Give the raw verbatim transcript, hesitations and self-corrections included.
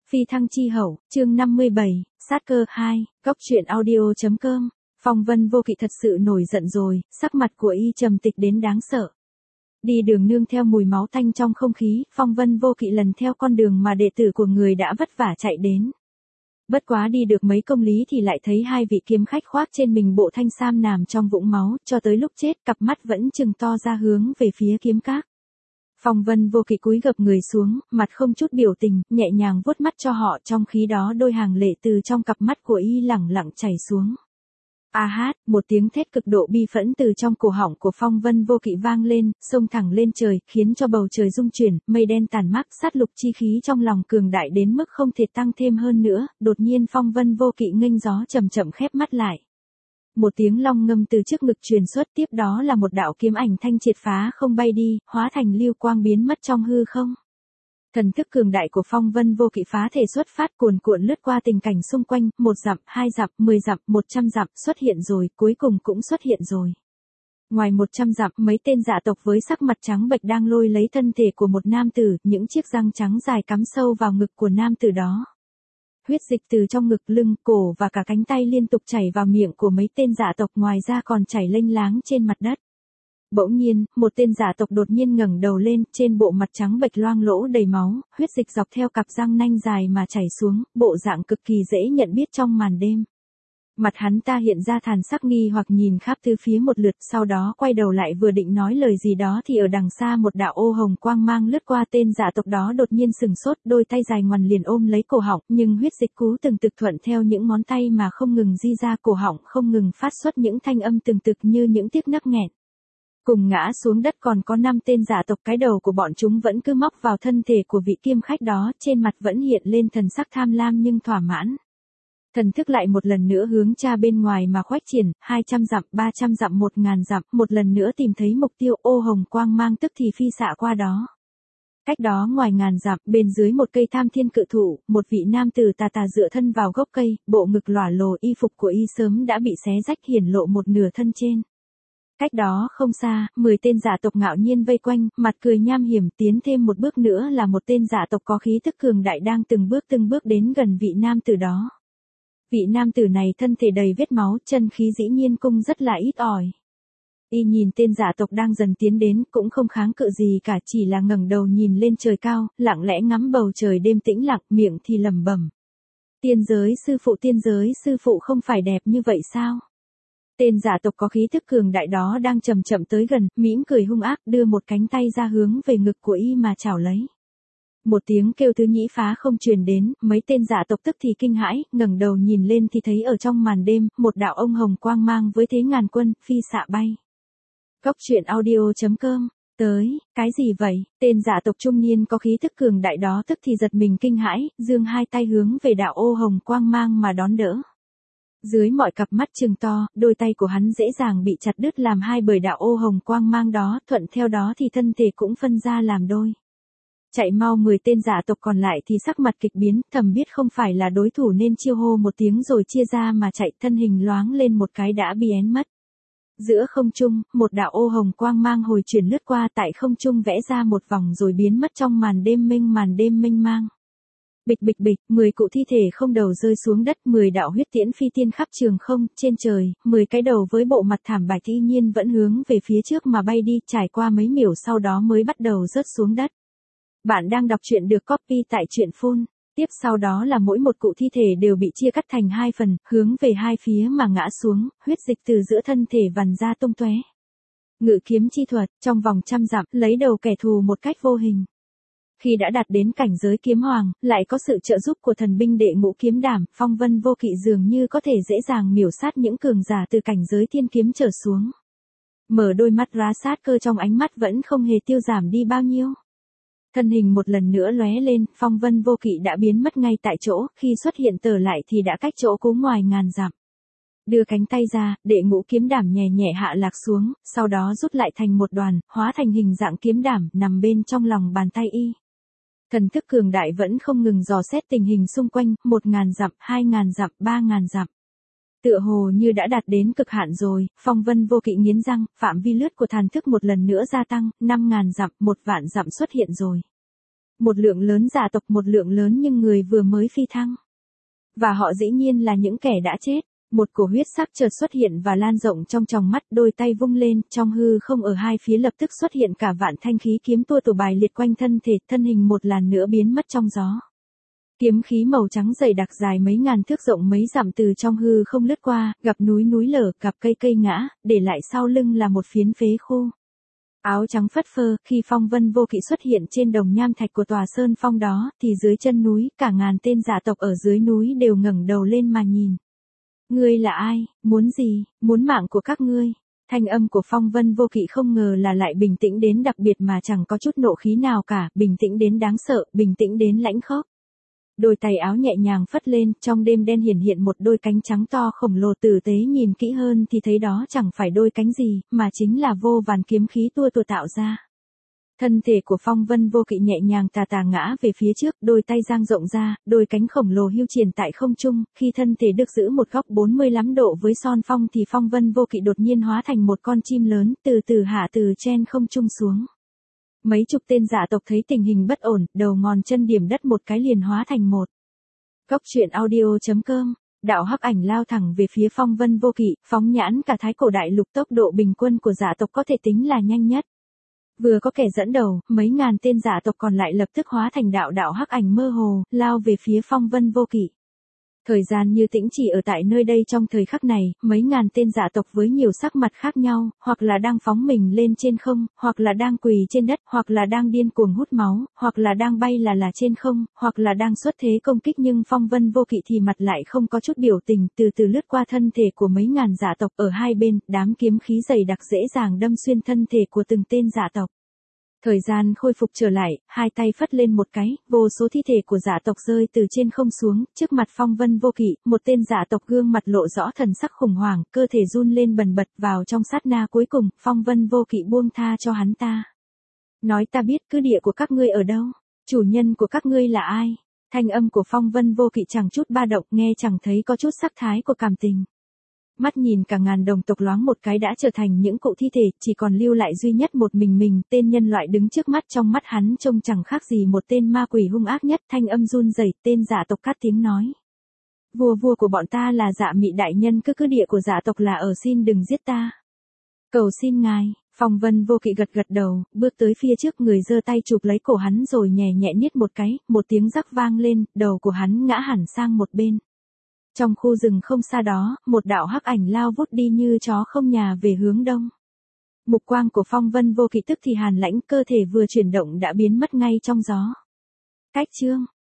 Phi thăng chi hậu, chương năm mươi bảy, sát cơ hai, góc truyện audio.com. Phong Vân Vô Kỵ thật sự nổi giận rồi, sắc mặt của y trầm tịch đến đáng sợ. Đi đường nương theo mùi máu tanh trong không khí, Phong Vân Vô Kỵ lần theo con đường mà đệ tử của người đã vất vả chạy đến. Bất quá đi được mấy công lý thì lại thấy hai vị kiếm khách khoác trên mình bộ thanh sam nằm trong vũng máu, cho tới lúc chết cặp mắt vẫn trừng to ra hướng về phía kiếm các. Phong Vân Vô Kỵ cúi gập người xuống, mặt không chút biểu tình, nhẹ nhàng vuốt mắt cho họ, trong khi đó đôi hàng lệ từ trong cặp mắt của y lẳng lặng chảy xuống. A hát, một tiếng thét cực độ bi phẫn từ trong cổ họng của Phong Vân Vô Kỵ vang lên, xông thẳng lên trời, khiến cho bầu trời rung chuyển, mây đen tàn mát, sát lục chi khí trong lòng cường đại đến mức không thể tăng thêm hơn nữa. Đột nhiên Phong Vân Vô Kỵ nghênh gió chậm chậm khép mắt lại. Một tiếng long ngâm từ trước ngực truyền xuất, tiếp đó là một đạo kiếm ảnh thanh triệt phá không bay đi, hóa thành lưu quang biến mất trong hư không. Thần thức cường đại của Phong Vân Vô Kỵ phá thể xuất phát, cuồn cuộn lướt qua tình cảnh xung quanh, một dặm, hai dặm, mười dặm, một trăm dặm, xuất hiện rồi, cuối cùng cũng xuất hiện rồi. Ngoài một trăm dặm, mấy tên dạ tộc với sắc mặt trắng bệch đang lôi lấy thân thể của một nam tử, những chiếc răng trắng dài cắm sâu vào ngực của nam tử đó. Huyết dịch từ trong ngực, lưng, cổ và cả cánh tay liên tục chảy vào miệng của mấy tên dạ tộc, ngoài ra còn chảy lênh láng trên mặt đất. Bỗng nhiên, một tên dạ tộc đột nhiên ngẩng đầu lên, trên bộ mặt trắng bệch loang lỗ đầy máu, huyết dịch dọc theo cặp răng nanh dài mà chảy xuống, bộ dạng cực kỳ dễ nhận biết trong màn đêm. Mặt hắn ta hiện ra thần sắc nghi hoặc nhìn khắp tứ phía một lượt, sau đó quay đầu lại vừa định nói lời gì đó thì ở đằng xa một đạo ô hồng quang mang lướt qua, tên dạ tộc đó đột nhiên sừng sốt, đôi tay dài ngoằn liền ôm lấy cổ họng, nhưng huyết dịch cú từng tực thuận theo những ngón tay mà không ngừng di ra cổ họng, không ngừng phát xuất những thanh âm từng tực như những tiếc nấc nghẹn. Cùng ngã xuống đất còn có năm tên dạ tộc, cái đầu của bọn chúng vẫn cứ móc vào thân thể của vị kiếm khách đó, trên mặt vẫn hiện lên thần sắc tham lam nhưng thỏa mãn. Thần thức lại một lần nữa hướng ra bên ngoài mà khoách triển, hai trăm dặm, ba trăm dặm, một ngàn dặm, một lần nữa tìm thấy mục tiêu, ô hồng quang mang tức thì phi xạ qua đó. Cách đó ngoài ngàn dặm, bên dưới một cây tham thiên cự thụ, một vị nam tử tà tà dựa thân vào gốc cây, bộ ngực lỏa lồ, y phục của y sớm đã bị xé rách hiển lộ một nửa thân trên. Cách đó không xa, mười tên dạ tộc ngạo nhiên vây quanh, mặt cười nham hiểm, tiến thêm một bước nữa là một tên dạ tộc có khí tức cường đại đang từng bước từng bước đến gần vị nam tử đó. Vị nam tử này thân thể đầy vết máu, chân khí dĩ nhiên cung rất là ít ỏi. Y nhìn tên dạ tộc đang dần tiến đến, cũng không kháng cự gì cả, chỉ là ngẩng đầu nhìn lên trời cao, lặng lẽ ngắm bầu trời đêm tĩnh lặng, miệng thì lẩm bẩm. Tiên giới sư phụ, tiên giới sư phụ không phải đẹp như vậy sao? Tên giả tộc có khí thức cường đại đó đang chậm chậm tới gần, mỉm cười hung ác, đưa một cánh tay ra hướng về ngực của y mà chảo lấy. Một tiếng kêu thứ nhĩ phá không truyền đến, mấy tên giả tộc tức thì kinh hãi, ngẩng đầu nhìn lên thì thấy ở trong màn đêm, một đạo ông hồng quang mang với thế ngàn quân, phi xạ bay. Góc truyện audio.com. Tới, cái gì vậy? Tên giả tộc trung niên có khí thức cường đại đó tức thì giật mình kinh hãi, giương hai tay hướng về đạo ô hồng quang mang mà đón đỡ. Dưới mọi cặp mắt trừng to, đôi tay của hắn dễ dàng bị chặt đứt làm hai bởi đạo ô hồng quang mang đó, thuận theo đó thì thân thể cũng phân ra làm đôi. Chạy mau, mười tên giả tộc còn lại thì sắc mặt kịch biến, thầm biết không phải là đối thủ nên chiêu hô một tiếng rồi chia ra mà chạy, thân hình loáng lên một cái đã bị én mất. Giữa không trung, một đạo ô hồng quang mang hồi chuyển lướt qua, tại không trung vẽ ra một vòng rồi biến mất trong màn đêm mênh màn đêm mênh mang. Bịch bịch bịch, mười cụ thi thể không đầu rơi xuống đất, mười đạo huyết tiễn phi tiên khắp trường không, trên trời, mười cái đầu với bộ mặt thảm bạch y nhiên vẫn hướng về phía trước mà bay đi, trải qua mấy miểu sau đó mới bắt đầu rớt xuống đất. Bạn đang đọc truyện được copy tại truyện phun. Tiếp sau đó là mỗi một cụ thi thể đều bị chia cắt thành hai phần, hướng về hai phía mà ngã xuống, huyết dịch từ giữa thân thể vằn ra tung tóe. Ngự kiếm chi thuật, trong vòng trăm dặm, lấy đầu kẻ thù một cách vô hình. Khi đã đạt đến cảnh giới kiếm hoàng, lại có sự trợ giúp của thần binh đệ ngũ kiếm đảm, Phong Vân Vô Kỵ dường như có thể dễ dàng miểu sát những cường giả từ cảnh giới thiên kiếm trở xuống. Mở đôi mắt ra, sát cơ trong ánh mắt vẫn không hề tiêu giảm đi bao nhiêu. Thân hình một lần nữa lóe lên, Phong Vân Vô Kỵ đã biến mất ngay tại chỗ, khi xuất hiện tờ lại thì đã cách chỗ cũ ngoài ngàn dặm. Đưa cánh tay ra, đệ ngũ kiếm đảm nhẹ nhẹ hạ lạc xuống, sau đó rút lại thành một đoàn, hóa thành hình dạng kiếm đảm, nằm bên trong lòng bàn tay y. Thần thức cường đại vẫn không ngừng dò xét tình hình xung quanh, một ngàn dặm, hai ngàn dặm, ba ngàn dặm. Tựa hồ như đã đạt đến cực hạn rồi, Phong Vân Vô Kỵ nghiến răng, phạm vi lướt của thần thức một lần nữa gia tăng, năm ngàn dặm, một vạn dặm xuất hiện rồi. Một lượng lớn gia tộc, một lượng lớn nhưng người vừa mới phi thăng. Và họ dĩ nhiên là những kẻ đã chết. Một cổ huyết sắc chợt xuất hiện và lan rộng trong tròng mắt, đôi tay vung lên, trong hư không ở hai phía lập tức xuất hiện cả vạn thanh khí kiếm tua tủa bài liệt quanh thân thể, thân hình một làn nữa biến mất trong gió. Kiếm khí màu trắng dày đặc dài mấy ngàn thước rộng mấy dặm từ trong hư không lướt qua, gặp núi núi lở, gặp cây cây ngã, để lại sau lưng là một phiến phế khô. Áo trắng phất phơ, khi Phong Vân Vô Kỵ xuất hiện trên đồng nham thạch của tòa sơn phong đó, thì dưới chân núi, cả ngàn tên giả tộc ở dưới núi đều ngẩng đầu lên mà nhìn. Ngươi là ai, muốn gì, muốn mạng của các ngươi? Thanh âm của Phong Vân Vô Kỵ không ngờ là lại bình tĩnh đến đặc biệt mà chẳng có chút nộ khí nào cả, bình tĩnh đến đáng sợ, bình tĩnh đến lãnh khốc. Đôi tay áo nhẹ nhàng phất lên, trong đêm đen hiển hiện một đôi cánh trắng to khổng lồ, tử tế nhìn kỹ hơn thì thấy đó chẳng phải đôi cánh gì, mà chính là vô vàn kiếm khí tua tủa tạo ra. Thân thể của Phong Vân Vô Kỵ nhẹ nhàng tà tà ngã về phía trước, đôi tay dang rộng ra, đôi cánh khổng lồ hưu triển tại không trung, khi thân thể được giữ một góc bốn mươi lăm độ với son phong thì Phong Vân Vô Kỵ đột nhiên hóa thành một con chim lớn, từ từ hạ từ trên không trung xuống. Mấy chục tên giả tộc thấy tình hình bất ổn, đầu ngón chân điểm đất một cái liền hóa thành một. Cốc truyện audio chấm com. Đạo hắc ảnh lao thẳng về phía Phong Vân Vô Kỵ, phóng nhãn cả thái cổ đại lục, tốc độ bình quân của giả tộc có thể tính là nhanh nhất. Vừa có kẻ dẫn đầu, mấy ngàn tên giả tộc còn lại lập tức hóa thành đạo đạo hắc ảnh mơ hồ, lao về phía Phong Vân Vô Kỵ. Thời gian như tĩnh chỉ ở tại nơi đây trong thời khắc này, mấy ngàn tên giả tộc với nhiều sắc mặt khác nhau, hoặc là đang phóng mình lên trên không, hoặc là đang quỳ trên đất, hoặc là đang điên cuồng hút máu, hoặc là đang bay là là trên không, hoặc là đang xuất thế công kích, nhưng Phong Vân Vô Kỵ thì mặt lại không có chút biểu tình, từ từ lướt qua thân thể của mấy ngàn giả tộc ở hai bên, đám kiếm khí dày đặc dễ dàng đâm xuyên thân thể của từng tên giả tộc. Thời gian khôi phục trở lại, hai tay phất lên một cái, vô số thi thể của giả tộc rơi từ trên không xuống, trước mặt Phong Vân Vô Kỵ, một tên giả tộc gương mặt lộ rõ thần sắc khủng hoảng, cơ thể run lên bần bật, vào trong sát na cuối cùng, Phong Vân Vô Kỵ buông tha cho hắn ta. Nói ta biết cứ địa của các ngươi ở đâu, chủ nhân của các ngươi là ai? Thanh âm của Phong Vân Vô Kỵ chẳng chút ba động, nghe chẳng thấy có chút sắc thái của cảm tình. Mắt nhìn cả ngàn đồng tộc loáng một cái đã trở thành những cụ thi thể, chỉ còn lưu lại duy nhất một mình mình, tên nhân loại đứng trước mắt, trong mắt hắn trông chẳng khác gì một tên ma quỷ hung ác nhất. Thanh âm run rẩy, tên giả tộc cắt tiếng nói. Vua vua của bọn ta là Dạ Mị đại nhân, cứ cứ địa của giả tộc là ở, xin đừng giết ta. Cầu xin ngài. Phong Vân Vô Kỵ gật gật đầu, bước tới phía trước, người giơ tay chụp lấy cổ hắn rồi nhẹ nhẹ niết một cái, một tiếng rắc vang lên, đầu của hắn ngã hẳn sang một bên. Trong khu rừng không xa đó, một đạo hắc ảnh lao vút đi như chó không nhà về hướng đông. Mục quang của Phong Vân Vô Kỵ tức thì hàn lãnh, cơ thể vừa chuyển động đã biến mất ngay trong gió. Cách chương